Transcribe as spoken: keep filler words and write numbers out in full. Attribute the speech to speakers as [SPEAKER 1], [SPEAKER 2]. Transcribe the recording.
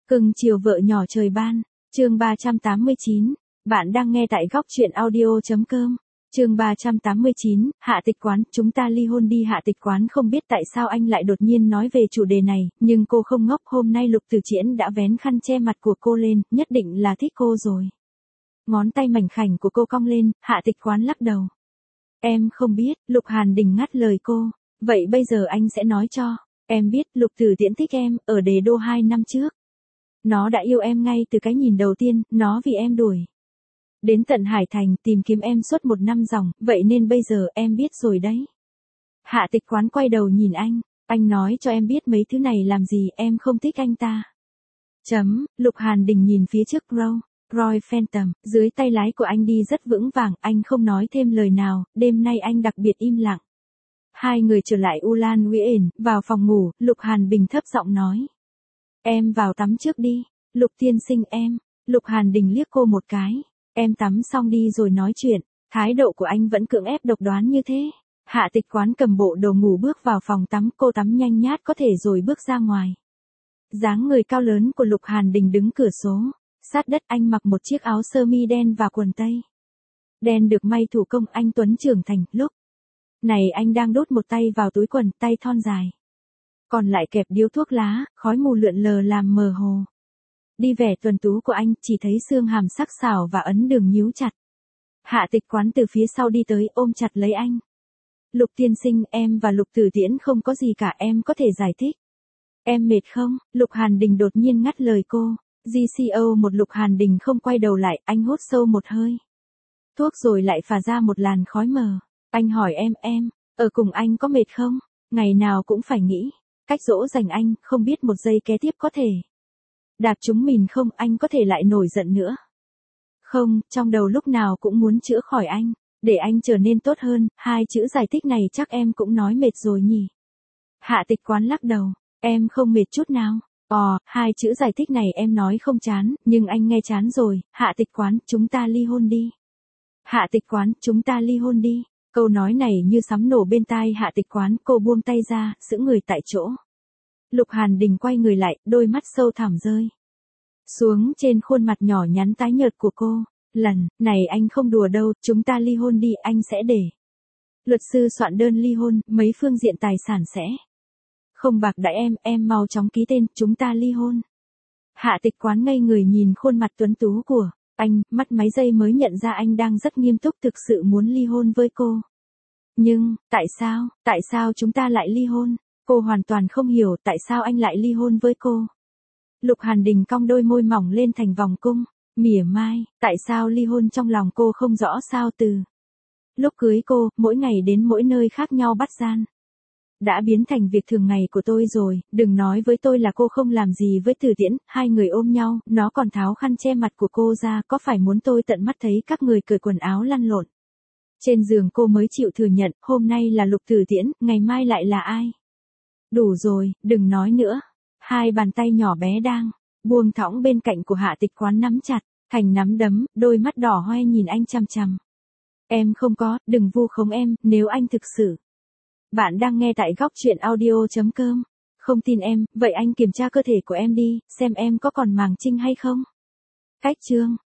[SPEAKER 1] Cưng chiều vợ nhỏ trời ban, chương ba trăm tám mươi chín. Bạn đang nghe tại góc truyện audio chấm com. Chương ba trăm tám mươi chín, Hạ Tịch Quán, chúng ta ly hôn đi. Hạ Tịch Quán không biết tại sao anh lại đột nhiên nói về chủ đề này, nhưng cô không ngốc, hôm nay Lục Tử Chiễn đã vén khăn che mặt của cô lên, nhất định là thích cô rồi. Ngón tay mảnh khảnh của cô cong lên, Hạ Tịch Quán lắc đầu. Em không biết, Lục Hàn Đình ngắt lời cô, vậy bây giờ anh sẽ nói cho, em biết Lục Tử Tiễn thích em, ở Đế Đô hai năm trước. Nó đã yêu em ngay từ cái nhìn đầu tiên, nó vì em đuổi đến tận Hải Thành tìm kiếm em suốt một năm ròng, vậy nên bây giờ em biết rồi đấy. Hạ Tịch Quán quay đầu nhìn anh, anh nói cho em biết mấy thứ này làm gì, em không thích anh ta. Chấm, Lục Hàn Đình nhìn phía trước Row, Roy Phantom, dưới tay lái của anh đi rất vững vàng, anh không nói thêm lời nào, đêm nay anh đặc biệt im lặng. Hai người trở lại Ulan Nguyen, vào phòng ngủ, Lục Hàn Bình thấp giọng nói. Em vào tắm trước đi, Lục tiên sinh em, Lục Hàn Đình liếc cô một cái, em tắm xong đi rồi nói chuyện, thái độ của anh vẫn cưỡng ép độc đoán như thế. Hạ Tịch Quán cầm bộ đồ ngủ bước vào phòng tắm, cô tắm nhanh nhát có thể rồi bước ra ngoài. Dáng người cao lớn của Lục Hàn Đình đứng cửa sổ, sát đất, anh mặc một chiếc áo sơ mi đen và quần tây đen được may thủ công, anh tuấn trưởng thành, lúc này anh đang đốt một tay vào túi quần, tay thon dài còn lại kẹp điếu thuốc lá, khói mù lượn lờ làm mờ hồ đi vẻ tuần tú của anh, chỉ thấy xương hàm sắc sảo và ấn đường nhíu chặt. Hạ Tịch Quán từ phía sau đi tới, ôm chặt lấy anh. Lục tiên sinh, em và Lục Tử Tiễn không có gì cả, em có thể giải thích. Em mệt không? Lục Hàn Đình đột nhiên ngắt lời cô. giê xê o một Lục Hàn Đình không quay đầu lại, anh hút sâu một hơi thuốc rồi lại phả ra một làn khói mờ. Anh hỏi em, em, ở cùng anh có mệt không? Ngày nào cũng phải nghĩ cách dỗ dành anh, không biết một giây kế tiếp có thể đạp trúng mình không, anh có thể lại nổi giận nữa. Không, trong đầu lúc nào cũng muốn chữa khỏi anh, để anh trở nên tốt hơn, hai chữ giải thích này chắc em cũng nói mệt rồi nhỉ. Hạ Tịch Quán lắc đầu, em không mệt chút nào. Ồ, hai chữ giải thích này em nói không chán, nhưng anh nghe chán rồi. Hạ Tịch Quán, chúng ta ly hôn đi. Hạ Tịch Quán, chúng ta ly hôn đi. Câu nói này như sấm nổ bên tai Hạ Tịch Quán, cô buông tay ra, sững người tại chỗ. Lục Hàn Đình quay người lại, đôi mắt sâu thẳm rơi xuống trên khuôn mặt nhỏ nhắn tái nhợt của cô. Lần này anh không đùa đâu, chúng ta ly hôn đi, anh sẽ để luật sư soạn đơn ly hôn, mấy phương diện tài sản sẽ không bạc đãi em, em mau chóng ký tên, chúng ta ly hôn. Hạ Tịch Quán ngây người nhìn khuôn mặt tuấn tú của anh, mắt mấy giây mới nhận ra anh đang rất nghiêm túc, thực sự muốn ly hôn với cô. Nhưng, tại sao, tại sao chúng ta lại ly hôn? Cô hoàn toàn không hiểu tại sao anh lại ly hôn với cô. Lục Hàn Đình cong đôi môi mỏng lên thành vòng cung, mỉa mai, tại sao ly hôn trong lòng cô không rõ sao từ lúc cưới cô, mỗi ngày đến mỗi nơi khác nhau bắt gian. Đã biến thành việc thường ngày của tôi rồi, đừng nói với tôi là cô không làm gì với Tử Tiễn. Hai người ôm nhau, nó còn tháo khăn che mặt của cô ra, có phải muốn tôi tận mắt thấy các người cởi quần áo lăn lộn trên giường cô mới chịu thừa nhận, hôm nay là Lục Tử Tiễn, ngày mai lại là ai? Đủ rồi, đừng nói nữa. Hai bàn tay nhỏ bé đang buông thõng bên cạnh của Hạ Tịch Quán nắm chặt thành nắm đấm, đôi mắt đỏ hoe nhìn anh chằm chằm. Em không có, đừng vu khống em, nếu anh thực sự. Bạn đang nghe tại góc truyện audio chấm com. Không tin em, vậy anh kiểm tra cơ thể của em đi, xem em có còn màng trinh hay không. Cách chương